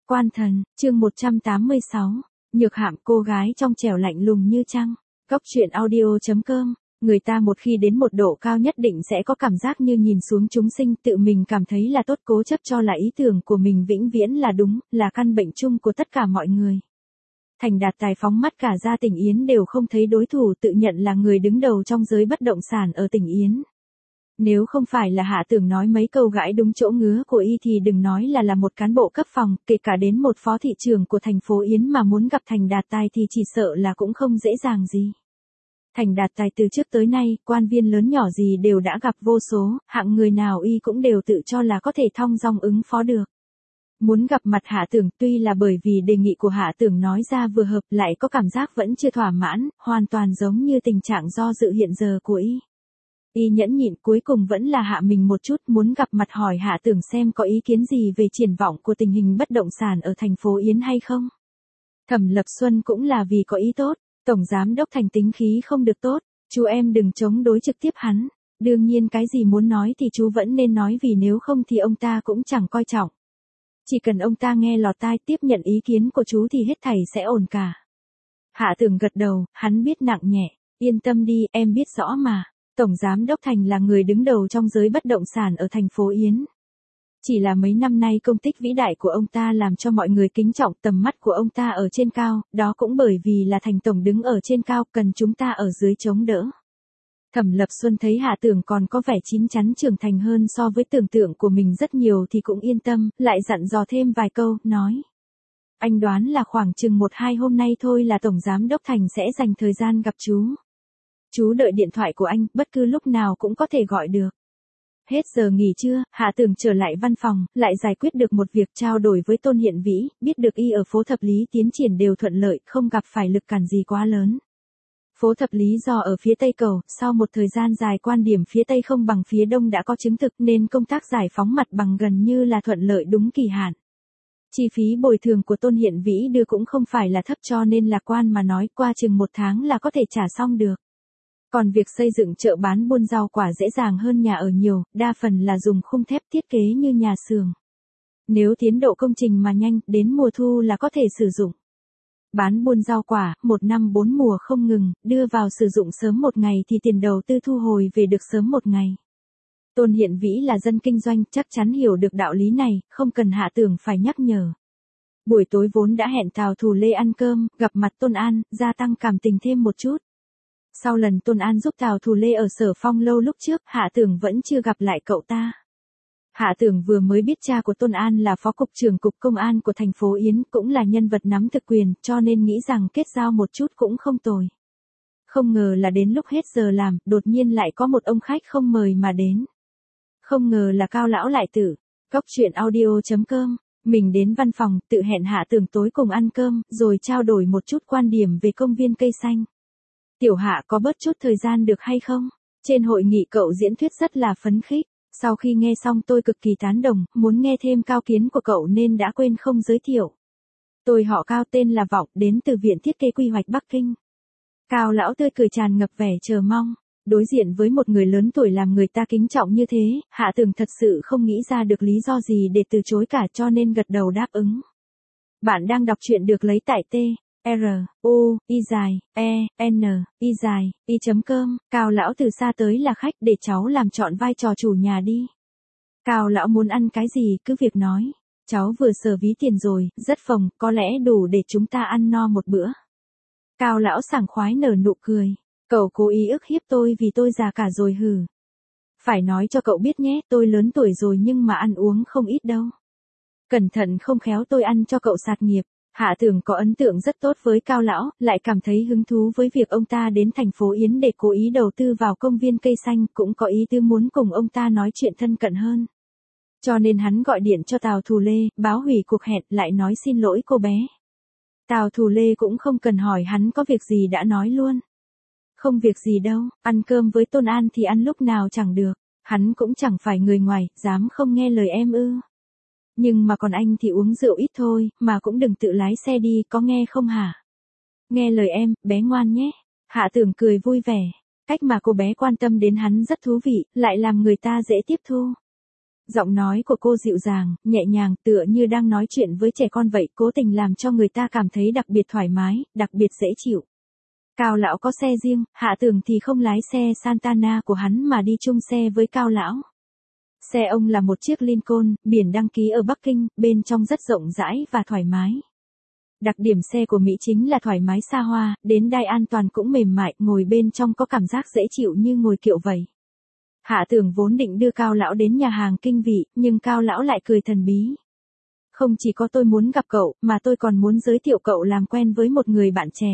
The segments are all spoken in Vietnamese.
Quan thần, chương 186, Nhược Hạm cô gái trong trẻo lạnh lùng như trăng. Góc truyện audio.com. Người ta một khi đến một độ cao nhất định sẽ có cảm giác như nhìn xuống chúng sinh, tự mình cảm thấy là tốt, cố chấp cho là ý tưởng của mình vĩnh viễn là đúng, là căn bệnh chung của tất cả mọi người. Thành Đạt Tài phóng mắt cả ra Tỉnh Yến đều không thấy đối thủ, tự nhận là người đứng đầu trong giới bất động sản ở Tỉnh Yến. Nếu không phải là Hạ Tưởng nói mấy câu gãi đúng chỗ ngứa của y thì đừng nói là một cán bộ cấp phòng, kể cả đến một phó thị trưởng của thành phố Yến mà muốn gặp Thành Đạt Tài thì chỉ sợ là cũng không dễ dàng gì. Thành Đạt Tài từ trước tới nay, quan viên lớn nhỏ gì đều đã gặp vô số, hạng người nào y cũng đều tự cho là có thể thong dong ứng phó được. Muốn gặp mặt Hạ Tưởng tuy là bởi vì đề nghị của Hạ Tưởng nói ra vừa hợp, lại có cảm giác vẫn chưa thỏa mãn, hoàn toàn giống như tình trạng do dự hiện giờ của y. Y nhẫn nhịn cuối cùng vẫn là hạ mình một chút, muốn gặp mặt hỏi Hạ Tưởng xem có ý kiến gì về triển vọng của tình hình bất động sản ở thành phố Yến hay không. Thẩm Lập Xuân cũng là vì có ý tốt, Tổng Giám Đốc Thành tính khí không được tốt, chú em đừng chống đối trực tiếp hắn, đương nhiên cái gì muốn nói thì chú vẫn nên nói vì nếu không thì ông ta cũng chẳng coi trọng. Chỉ cần ông ta nghe lọt tai tiếp nhận ý kiến của chú thì hết thảy sẽ ổn cả. Hạ Tưởng gật đầu, hắn biết nặng nhẹ, yên tâm đi, em biết rõ mà. Tổng Giám Đốc Thành là người đứng đầu trong giới bất động sản ở thành phố Yến. Chỉ là mấy năm nay công tích vĩ đại của ông ta làm cho mọi người kính trọng, tầm mắt của ông ta ở trên cao, đó cũng bởi vì là Thành Tổng đứng ở trên cao, cần chúng ta ở dưới chống đỡ. Thẩm Lập Xuân thấy Hạ Tưởng còn có vẻ chín chắn trưởng thành hơn so với tưởng tượng của mình rất nhiều thì cũng yên tâm, lại dặn dò thêm vài câu, nói. Anh đoán là khoảng chừng 1-2 hôm nay thôi là Tổng Giám Đốc Thành sẽ dành thời gian gặp chú. Chú đợi điện thoại của anh, bất cứ lúc nào cũng có thể gọi được. Hết giờ nghỉ trưa, Hạ Tưởng trở lại văn phòng, lại giải quyết được một việc trao đổi với Tôn Hiện Vĩ, biết được y ở phố Thập Lý tiến triển đều thuận lợi, không gặp phải lực cản gì quá lớn. Phố Thập Lý do ở phía Tây cầu, sau một thời gian dài quan điểm phía Tây không bằng phía Đông đã có chứng thực nên công tác giải phóng mặt bằng gần như là thuận lợi đúng kỳ hạn. Chi phí bồi thường của Tôn Hiện Vĩ đưa cũng không phải là thấp cho nên lạc quan mà nói qua chừng 1 tháng là có thể trả xong được. Còn việc xây dựng chợ bán buôn rau quả dễ dàng hơn nhà ở nhiều, đa phần là dùng khung thép thiết kế như nhà xưởng. Nếu tiến độ công trình mà nhanh, đến mùa thu là có thể sử dụng. Bán buôn rau quả, 1 năm 4 mùa không ngừng, đưa vào sử dụng sớm một ngày thì tiền đầu tư thu hồi về được sớm một ngày. Tôn Hiện Vĩ là dân kinh doanh, chắc chắn hiểu được đạo lý này, không cần Hạ Tưởng phải nhắc nhở. Buổi tối vốn đã hẹn Tào Thù Lê ăn cơm, gặp mặt Tôn An, gia tăng cảm tình thêm một chút. Sau lần Tôn An giúp Tào Thù Lê ở Sở Phong lâu lúc trước, Hạ Tưởng vẫn chưa gặp lại cậu ta. Hạ Tưởng vừa mới biết cha của Tôn An là phó cục trưởng cục công an của thành phố Yến, cũng là nhân vật nắm thực quyền, cho nên nghĩ rằng kết giao một chút cũng không tồi. Không ngờ là đến lúc hết giờ làm, đột nhiên lại có một ông khách không mời mà đến. Không ngờ là Cao lão lại tử. Góc truyện audio.com. Mình đến văn phòng, tự hẹn Hạ Tưởng tối cùng ăn cơm, rồi trao đổi một chút quan điểm về công viên cây xanh. Tiểu Hạ có bớt chút thời gian được hay không? Trên hội nghị cậu diễn thuyết rất là phấn khích. Sau khi nghe xong tôi cực kỳ tán đồng, muốn nghe thêm cao kiến của cậu nên đã quên không giới thiệu. Tôi họ Cao, tên là Vọng, đến từ Viện Thiết kế Quy hoạch Bắc Kinh. Cao lão tươi cười tràn ngập vẻ chờ mong. Đối diện với một người lớn tuổi làm người ta kính trọng như thế, Hạ Tưởng thật sự không nghĩ ra được lý do gì để từ chối cả cho nên gật đầu đáp ứng. Bạn đang đọc truyện được lấy tại t-r-u-i-e-n-i-i.com. Cao lão từ xa tới là khách, để cháu làm trọn vai trò chủ nhà đi. Cao lão muốn ăn cái gì cứ việc nói. Cháu vừa sờ ví tiền rồi, rất phồng, có lẽ đủ để chúng ta ăn no một bữa. Cao lão sảng khoái nở nụ cười. Cậu cố ý ức hiếp tôi vì tôi già cả rồi hử. Phải nói cho cậu biết nhé, tôi lớn tuổi rồi nhưng mà ăn uống không ít đâu. Cẩn thận không khéo tôi ăn cho cậu sạt nghiệp. Hạ Tưởng có ấn tượng rất tốt với Cao lão, lại cảm thấy hứng thú với việc ông ta đến thành phố Yến để cố ý đầu tư vào công viên cây xanh, cũng có ý tư muốn cùng ông ta nói chuyện thân cận hơn. Cho nên hắn gọi điện cho Tào Thù Lê, báo hủy cuộc hẹn, lại nói xin lỗi cô bé. Tào Thù Lê cũng không cần hỏi hắn có việc gì đã nói luôn. Không việc gì đâu, ăn cơm với Tôn An thì ăn lúc nào chẳng được, hắn cũng chẳng phải người ngoài, dám không nghe lời em ư. Nhưng mà còn anh thì uống rượu ít thôi, mà cũng đừng tự lái xe đi, có nghe không hả? Nghe lời em, bé ngoan nhé. Hạ Tưởng cười vui vẻ, cách mà cô bé quan tâm đến hắn rất thú vị, lại làm người ta dễ tiếp thu. Giọng nói của cô dịu dàng, nhẹ nhàng, tựa như đang nói chuyện với trẻ con vậy, cố tình làm cho người ta cảm thấy đặc biệt thoải mái, đặc biệt dễ chịu. Cao lão có xe riêng, Hạ Tường thì không lái xe Santana của hắn mà đi chung xe với Cao lão. Xe ông là một chiếc Lincoln, biển đăng ký ở Bắc Kinh, bên trong rất rộng rãi và thoải mái. Đặc điểm xe của Mỹ chính là thoải mái xa hoa, đến đai an toàn cũng mềm mại, ngồi bên trong có cảm giác dễ chịu như ngồi kiệu vậy. Hạ Tường vốn định đưa Cao lão đến nhà hàng kinh vị, nhưng Cao lão lại cười thần bí. Không chỉ có tôi muốn gặp cậu, mà tôi còn muốn giới thiệu cậu làm quen với một người bạn trẻ.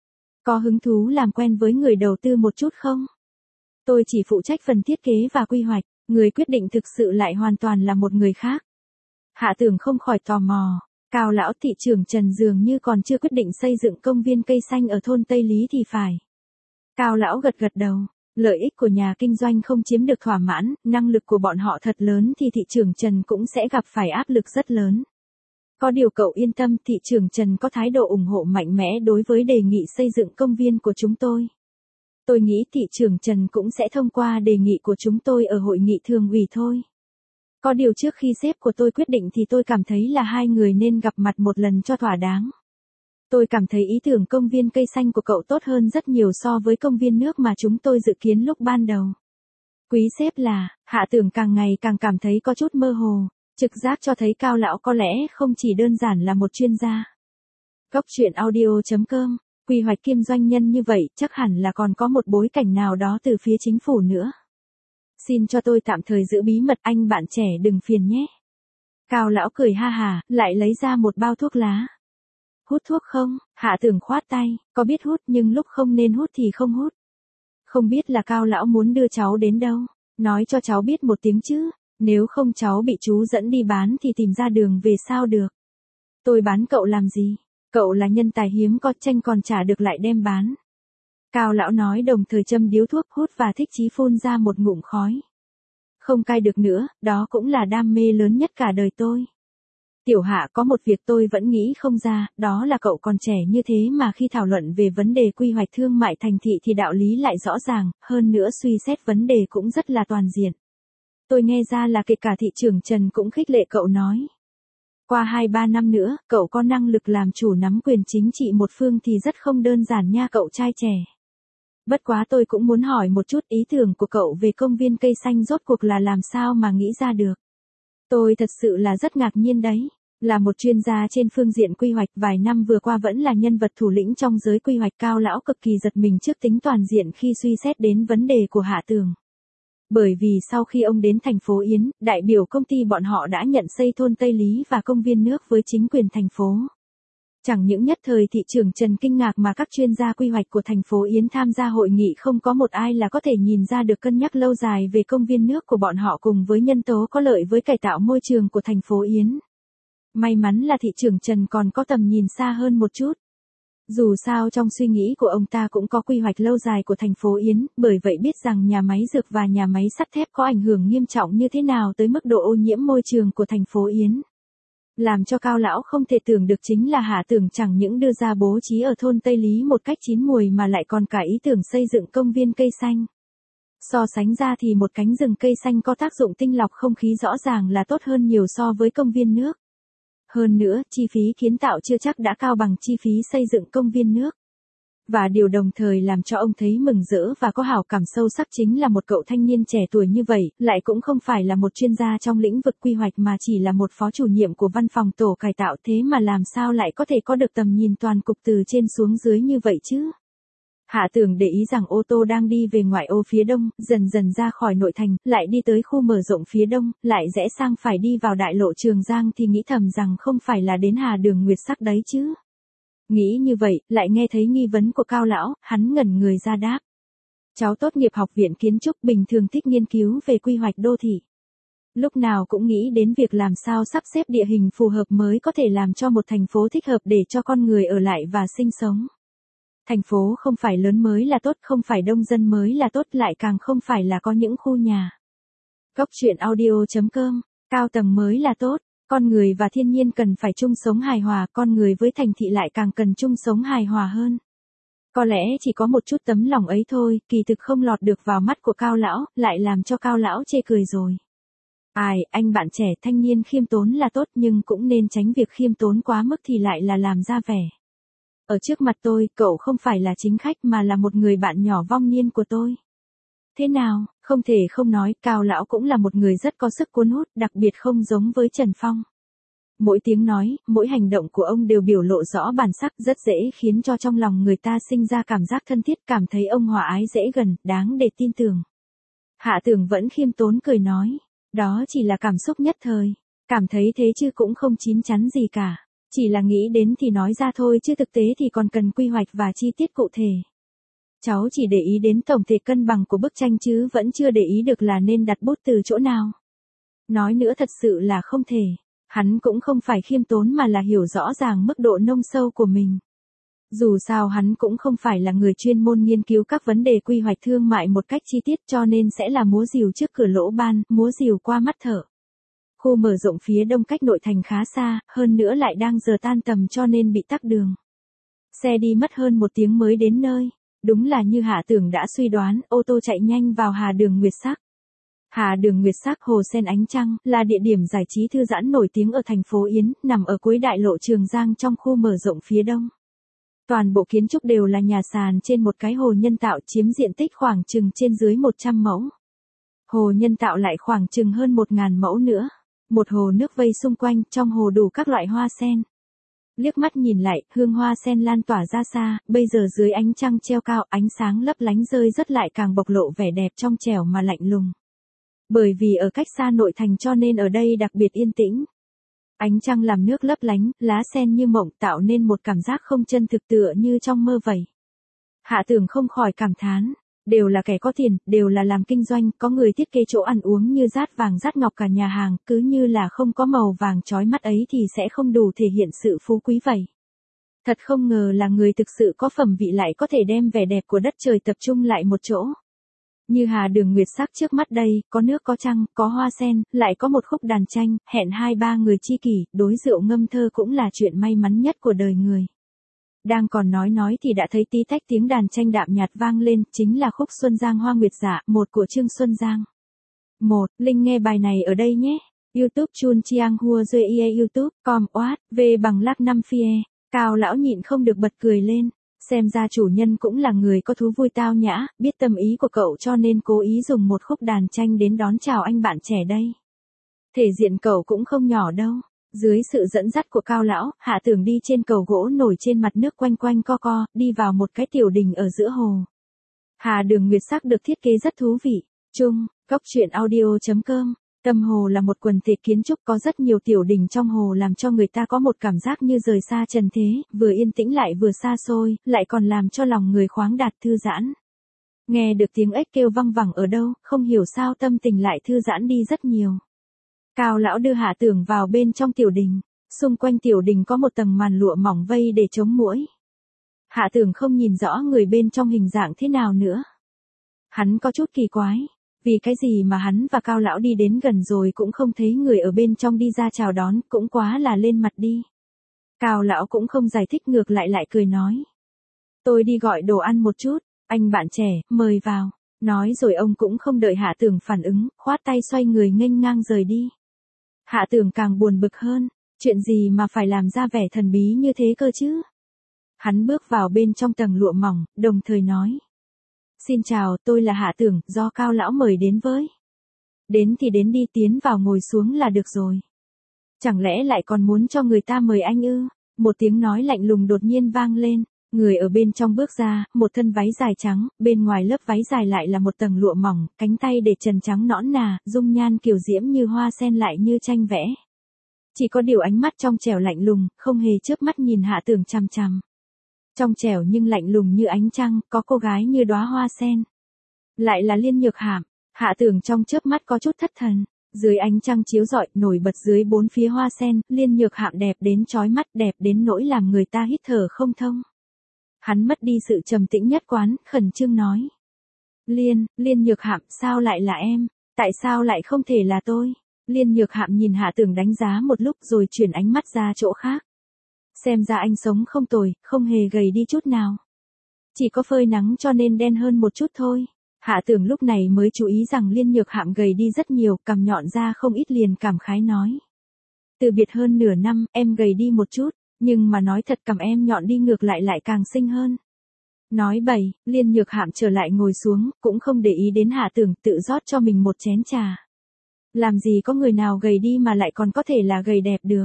Có hứng thú làm quen với người đầu tư một chút không? Tôi chỉ phụ trách phần thiết kế và quy hoạch, người quyết định thực sự lại hoàn toàn là một người khác. Hạ Tường không khỏi tò mò. Cao lão thị trưởng Trần dường như còn chưa quyết định xây dựng công viên cây xanh ở thôn Tây Lý thì phải. Cao lão gật gật đầu. Lợi ích của nhà kinh doanh không chiếm được thỏa mãn, năng lực của bọn họ thật lớn thì thị trưởng Trần cũng sẽ gặp phải áp lực rất lớn. Có điều cậu yên tâm, thị trưởng Trần có thái độ ủng hộ mạnh mẽ đối với đề nghị xây dựng công viên của chúng tôi. Tôi nghĩ thị trưởng Trần cũng sẽ thông qua đề nghị của chúng tôi ở hội nghị thường ủy thôi. Có điều trước khi sếp của tôi quyết định thì tôi cảm thấy là hai người nên gặp mặt một lần cho thỏa đáng. Tôi cảm thấy ý tưởng công viên cây xanh của cậu tốt hơn rất nhiều so với công viên nước mà chúng tôi dự kiến lúc ban đầu. Quý sếp là, Hạ Tường càng ngày càng cảm thấy có chút mơ hồ, trực giác cho thấy Cao lão có lẽ không chỉ đơn giản là một chuyên gia. Góc truyện audio.com, quy hoạch kiêm doanh nhân như vậy chắc hẳn là còn có một bối cảnh nào đó từ phía chính phủ nữa. Xin cho tôi tạm thời giữ bí mật, anh bạn trẻ đừng phiền nhé. Cao lão cười ha hà, lại lấy ra một bao thuốc lá. Hút thuốc không? Hạ Tường khoát tay, có biết hút nhưng lúc không nên hút thì không hút. Không biết là Cao lão muốn đưa cháu đến đâu, nói cho cháu biết một tiếng chứ, nếu không cháu bị chú dẫn đi bán thì tìm ra đường về sao được. Tôi bán cậu làm gì? Cậu là nhân tài hiếm có, tranh còn trả được lại đem bán. Cao lão nói đồng thời châm điếu thuốc hút và thích chí phun ra một ngụm khói. Không cai được nữa, đó cũng là đam mê lớn nhất cả đời tôi. Tiểu Hạ, có một việc tôi vẫn nghĩ không ra, đó là cậu còn trẻ như thế mà khi thảo luận về vấn đề quy hoạch thương mại thành thị thì đạo lý lại rõ ràng, hơn nữa suy xét vấn đề cũng rất là toàn diện. Tôi nghe ra là kể cả thị trưởng Trần cũng khích lệ cậu nói. Qua 2-3 năm nữa, cậu có năng lực làm chủ nắm quyền chính trị một phương thì rất không đơn giản nha cậu trai trẻ. Bất quá tôi cũng muốn hỏi một chút, ý tưởng của cậu về công viên cây xanh rốt cuộc là làm sao mà nghĩ ra được. Tôi thật sự là rất ngạc nhiên đấy. Là một chuyên gia trên phương diện quy hoạch, vài năm vừa qua vẫn là nhân vật thủ lĩnh trong giới quy hoạch, Cao lão cực kỳ giật mình trước tính toàn diện khi suy xét đến vấn đề của Hạ Tường. Bởi vì sau khi ông đến thành phố Yến, đại biểu công ty bọn họ đã nhận xây thôn Tây Lý và công viên nước với chính quyền thành phố. Chẳng những nhất thời thị trưởng Trần kinh ngạc mà các chuyên gia quy hoạch của thành phố Yến tham gia hội nghị không có một ai là có thể nhìn ra được cân nhắc lâu dài về công viên nước của bọn họ cùng với nhân tố có lợi với cải tạo môi trường của thành phố Yến. May mắn là thị trưởng Trần còn có tầm nhìn xa hơn một chút. Dù sao trong suy nghĩ của ông ta cũng có quy hoạch lâu dài của thành phố Yến, bởi vậy biết rằng nhà máy dược và nhà máy sắt thép có ảnh hưởng nghiêm trọng như thế nào tới mức độ ô nhiễm môi trường của thành phố Yến. Làm cho Cao lão không thể tưởng được chính là Hạ Tường chẳng những đưa ra bố trí ở thôn Tây Lý một cách chín muồi mà lại còn cả ý tưởng xây dựng công viên cây xanh. So sánh ra thì một cánh rừng cây xanh có tác dụng tinh lọc không khí rõ ràng là tốt hơn nhiều so với công viên nước. Hơn nữa, chi phí kiến tạo chưa chắc đã cao bằng chi phí xây dựng công viên nước. Và điều đồng thời làm cho ông thấy mừng rỡ và có hảo cảm sâu sắc chính là một cậu thanh niên trẻ tuổi như vậy, lại cũng không phải là một chuyên gia trong lĩnh vực quy hoạch mà chỉ là một phó chủ nhiệm của văn phòng tổ cải tạo, thế mà làm sao lại có thể có được tầm nhìn toàn cục từ trên xuống dưới như vậy chứ. Hạ Tường để ý rằng ô tô đang đi về ngoại ô phía đông, dần dần ra khỏi nội thành, lại đi tới khu mở rộng phía đông, lại rẽ sang phải đi vào đại lộ Trường Giang thì nghĩ thầm rằng không phải là đến Hà Đường Nguyệt Sắc đấy chứ. Nghĩ như vậy, lại nghe thấy nghi vấn của Cao lão, hắn ngẩn người ra đáp. Cháu tốt nghiệp học viện kiến trúc, bình thường thích nghiên cứu về quy hoạch đô thị. Lúc nào cũng nghĩ đến việc làm sao sắp xếp địa hình phù hợp mới có thể làm cho một thành phố thích hợp để cho con người ở lại và sinh sống. Thành phố không phải lớn mới là tốt, không phải đông dân mới là tốt, lại càng không phải là có những khu nhà. Góc truyện audio.com, cao tầng mới là tốt, con người và thiên nhiên cần phải chung sống hài hòa, con người với thành thị lại càng cần chung sống hài hòa hơn. Có lẽ chỉ có một chút tấm lòng ấy thôi, kỳ thực không lọt được vào mắt của Cao lão, lại làm cho Cao lão chê cười rồi. Ai, anh bạn trẻ thanh niên khiêm tốn là tốt nhưng cũng nên tránh việc khiêm tốn quá mức thì lại là làm ra vẻ. Ở trước mặt tôi, cậu không phải là chính khách mà là một người bạn nhỏ vong niên của tôi. Thế nào, không thể không nói, Cao lão cũng là một người rất có sức cuốn hút, đặc biệt không giống với Trần Phong. Mỗi tiếng nói, mỗi hành động của ông đều biểu lộ rõ bản sắc, rất dễ khiến cho trong lòng người ta sinh ra cảm giác thân thiết, cảm thấy ông hòa ái dễ gần, đáng để tin tưởng. Hạ Tường vẫn khiêm tốn cười nói, đó chỉ là cảm xúc nhất thời, cảm thấy thế chứ cũng không chín chắn gì cả, chỉ là nghĩ đến thì nói ra thôi chứ thực tế thì còn cần quy hoạch và chi tiết cụ thể. Cháu chỉ để ý đến tổng thể cân bằng của bức tranh chứ vẫn chưa để ý được là nên đặt bút từ chỗ nào. Nói nữa thật sự là không thể. Hắn cũng không phải khiêm tốn mà là hiểu rõ ràng mức độ nông sâu của mình. Dù sao hắn cũng không phải là người chuyên môn nghiên cứu các vấn đề quy hoạch thương mại một cách chi tiết cho nên sẽ là múa rìu trước cửa lỗ ban, múa rìu qua mắt thợ. Khu mở rộng phía đông cách nội thành khá xa, hơn nữa lại đang giờ tan tầm cho nên bị tắc đường. Xe đi mất hơn 1 tiếng mới đến nơi. Đúng là như Hạ Tưởng đã suy đoán, ô tô chạy nhanh vào Hà Đường Nguyệt Sắc. Hà Đường Nguyệt Sắc Hồ Sen Ánh Trăng là địa điểm giải trí thư giãn nổi tiếng ở thành phố Yến, nằm ở cuối đại lộ Trường Giang trong khu mở rộng phía đông. Toàn bộ kiến trúc đều là nhà sàn trên một cái hồ nhân tạo chiếm diện tích khoảng chừng trên dưới 100 mẫu. Hồ nhân tạo lại khoảng chừng hơn 1.000 mẫu nữa. Một hồ nước vây xung quanh, trong hồ đủ các loại hoa sen. Liếc mắt nhìn lại, hương hoa sen lan tỏa ra xa, bây giờ dưới ánh trăng treo cao, ánh sáng lấp lánh rơi rất lại càng bộc lộ vẻ đẹp trong trẻo mà lạnh lùng. Bởi vì ở cách xa nội thành cho nên ở đây đặc biệt yên tĩnh. Ánh trăng làm nước lấp lánh, lá sen như mộng tạo nên một cảm giác không chân thực tựa như trong mơ vậy. Hạ Tưởng không khỏi cảm thán, đều là kẻ có tiền, đều là làm kinh doanh, có người thiết kế chỗ ăn uống như dát vàng dát ngọc cả nhà hàng, cứ như là không có màu vàng chói mắt ấy thì sẽ không đủ thể hiện sự phú quý vậy. Thật không ngờ là người thực sự có phẩm vị lại có thể đem vẻ đẹp của đất trời tập trung lại một chỗ. Như Hà Đường Nguyệt Sắc trước mắt đây, có nước có trăng, có hoa sen, lại có một khúc đàn tranh, hẹn 2-3 người tri kỷ, đối rượu ngâm thơ cũng là chuyện may mắn nhất của đời người. Đang còn nói thì đã thấy tí tách tiếng đàn tranh đạm nhạt vang lên, chính là khúc Xuân Giang Hoa Nguyệt Dạ, một của Trương Xuân Giang. Linh nghe bài này ở đây nhé. YouTube Chun Chiang Hua Due YouTube, com, oát, v bằng lác 5 phie. Cao lão nhịn không được bật cười lên. Xem ra chủ nhân cũng là người có thú vui tao nhã, biết tâm ý của cậu cho nên cố ý dùng một khúc đàn tranh đến đón chào anh bạn trẻ đây. Thể diện cậu cũng không nhỏ đâu. Dưới sự dẫn dắt của Cao lão, Hạ Tưởng đi trên cầu gỗ nổi trên mặt nước quanh quanh co co, đi vào một cái tiểu đình ở giữa hồ. Hà Đường Nguyệt Sắc được thiết kế rất thú vị. Góc truyện audio.com. Tâm hồ là một quần thể kiến trúc có rất nhiều tiểu đình trong hồ làm cho người ta có một cảm giác như rời xa trần thế, vừa yên tĩnh lại vừa xa xôi, lại còn làm cho lòng người khoáng đạt thư giãn. Nghe được tiếng ếch kêu văng vẳng ở đâu, không hiểu sao tâm tình lại thư giãn đi rất nhiều. Cao lão đưa Hạ Tưởng vào bên trong tiểu đình, xung quanh tiểu đình có một tầng màn lụa mỏng vây để chống muỗi. Hạ Tưởng không nhìn rõ người bên trong hình dạng thế nào nữa. Hắn có chút kỳ quái. Vì cái gì mà hắn và Cao lão đi đến gần rồi cũng không thấy người ở bên trong đi ra chào đón, cũng quá là lên mặt đi. Cao lão cũng không giải thích ngược lại cười nói. Tôi đi gọi đồ ăn một chút, anh bạn trẻ, mời vào. Nói rồi ông cũng không đợi Hạ Tưởng phản ứng, khoát tay xoay người nghênh ngang rời đi. Hạ Tưởng càng buồn bực hơn, chuyện gì mà phải làm ra vẻ thần bí như thế cơ chứ? Hắn bước vào bên trong tầng lụa mỏng, đồng thời nói. Xin chào, tôi là Hạ Tưởng, do Cao lão mời đến với. Đến thì đến đi, tiến vào ngồi xuống là được rồi. Chẳng lẽ lại còn muốn cho người ta mời anh ư? Một tiếng nói lạnh lùng đột nhiên vang lên, người ở bên trong bước ra, một thân váy dài trắng, bên ngoài lớp váy dài lại là một tầng lụa mỏng, cánh tay để trần trắng nõn nà, dung nhan kiều diễm như hoa sen lại như tranh vẽ. Chỉ có điều ánh mắt trong trẻo lạnh lùng, không hề chớp mắt nhìn Hạ Tưởng chằm chằm. Trong trẻo nhưng lạnh lùng như ánh trăng, có cô gái như đóa hoa sen. Lại là Liên Nhược Hàm. Hạ Tưởng trong chớp mắt có chút thất thần. Dưới ánh trăng chiếu rọi, nổi bật dưới bốn phía hoa sen, Liên Nhược Hàm đẹp đến chói mắt, đẹp đến nỗi làm người ta hít thở không thông. Hắn mất đi sự trầm tĩnh nhất quán, khẩn trương nói. Liên Nhược Hàm, sao lại là em? Tại sao lại không thể là tôi? Liên Nhược Hàm nhìn Hạ Tưởng đánh giá một lúc rồi chuyển ánh mắt ra chỗ khác. Xem ra anh sống không tồi, không hề gầy đi chút nào. Chỉ có phơi nắng cho nên đen hơn một chút thôi. Hạ Tường lúc này mới chú ý rằng Liên Nhược Hạm gầy đi rất nhiều, cằm nhọn ra không ít, liền cảm khái nói. Từ biệt hơn nửa năm, em gầy đi một chút, nhưng mà nói thật cằm em nhọn đi ngược lại càng xinh hơn. Nói bậy, Liên Nhược Hạm trở lại ngồi xuống, cũng không để ý đến Hạ Tường, tự rót cho mình một chén trà. Làm gì có người nào gầy đi mà lại còn có thể là gầy đẹp được.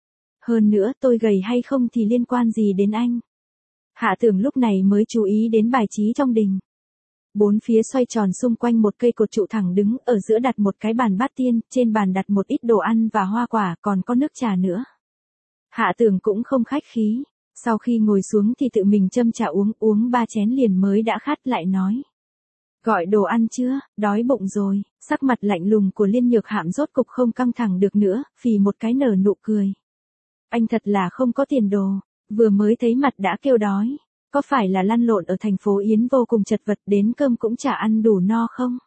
Hơn nữa tôi gầy hay không thì liên quan gì đến anh. Hạ Tường lúc này mới chú ý đến bài trí trong đình. Bốn phía xoay tròn xung quanh một cây cột trụ thẳng đứng, ở giữa đặt một cái bàn bát tiên, trên bàn đặt một ít đồ ăn và hoa quả, còn có nước trà nữa. Hạ Tường cũng không khách khí, sau khi ngồi xuống thì tự mình châm trà uống 3 chén liền mới đã khát, lại nói. Gọi đồ ăn chưa, đói bụng rồi. Sắc mặt lạnh lùng của Liên Nhược Hạm rốt cục không căng thẳng được nữa, phì một cái nở nụ cười. Anh thật là không có tiền đồ, vừa mới thấy mặt đã kêu đói. Có phải là lăn lộn ở thành phố Yến vô cùng chật vật đến cơm cũng chả ăn đủ no không?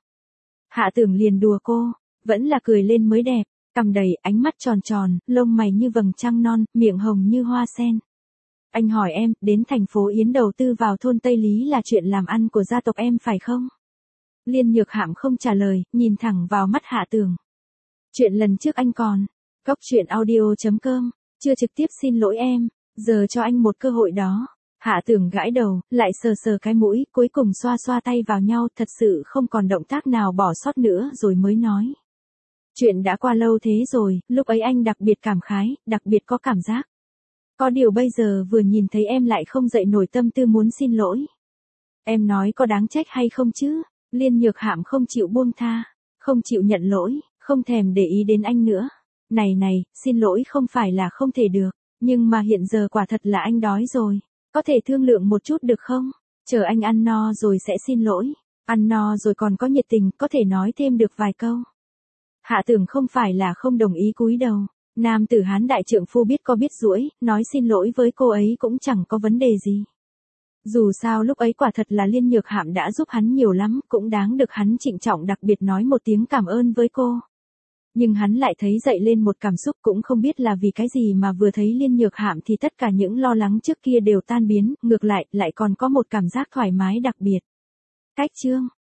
Hạ Tường liền đùa cô, vẫn là cười lên mới đẹp, cằm đầy, ánh mắt tròn tròn, lông mày như vầng trăng non, miệng hồng như hoa sen. Anh hỏi em, đến thành phố Yến đầu tư vào thôn Tây Lý là chuyện làm ăn của gia tộc em phải không? Liên Nhược Hạm không trả lời, nhìn thẳng vào mắt Hạ Tường. Chuyện lần trước anh còn. Cóc truyện audio.com, chưa trực tiếp xin lỗi em, giờ cho anh một cơ hội đó. Hạ Tường gãi đầu, lại sờ cái mũi, cuối cùng xoa tay vào nhau, thật sự không còn động tác nào bỏ sót nữa rồi mới nói. Chuyện đã qua lâu thế rồi, lúc ấy anh đặc biệt cảm khái, đặc biệt có cảm giác. Có điều bây giờ vừa nhìn thấy em lại không dậy nổi tâm tư muốn xin lỗi. Em nói có đáng trách hay không chứ? Liên Nhược Hạm không chịu buông tha, không chịu nhận lỗi, không thèm để ý đến anh nữa. Này, xin lỗi không phải là không thể được, nhưng mà hiện giờ quả thật là anh đói rồi. Có thể thương lượng một chút được không? Chờ anh ăn no rồi sẽ xin lỗi. Ăn no rồi còn có nhiệt tình, có thể nói thêm được vài câu. Hạ Tường không phải là không đồng ý cúi đầu. Nam tử Hán đại trượng phu biết có biết duỗi, nói xin lỗi với cô ấy cũng chẳng có vấn đề gì. Dù sao lúc ấy quả thật là Liên Nhược Hạm đã giúp hắn nhiều lắm, cũng đáng được hắn trịnh trọng đặc biệt nói một tiếng cảm ơn với cô. Nhưng hắn lại thấy dậy lên một cảm xúc, cũng không biết là vì cái gì mà vừa thấy Liên Nhược Hạm thì tất cả những lo lắng trước kia đều tan biến, ngược lại còn có một cảm giác thoải mái đặc biệt. Cách chương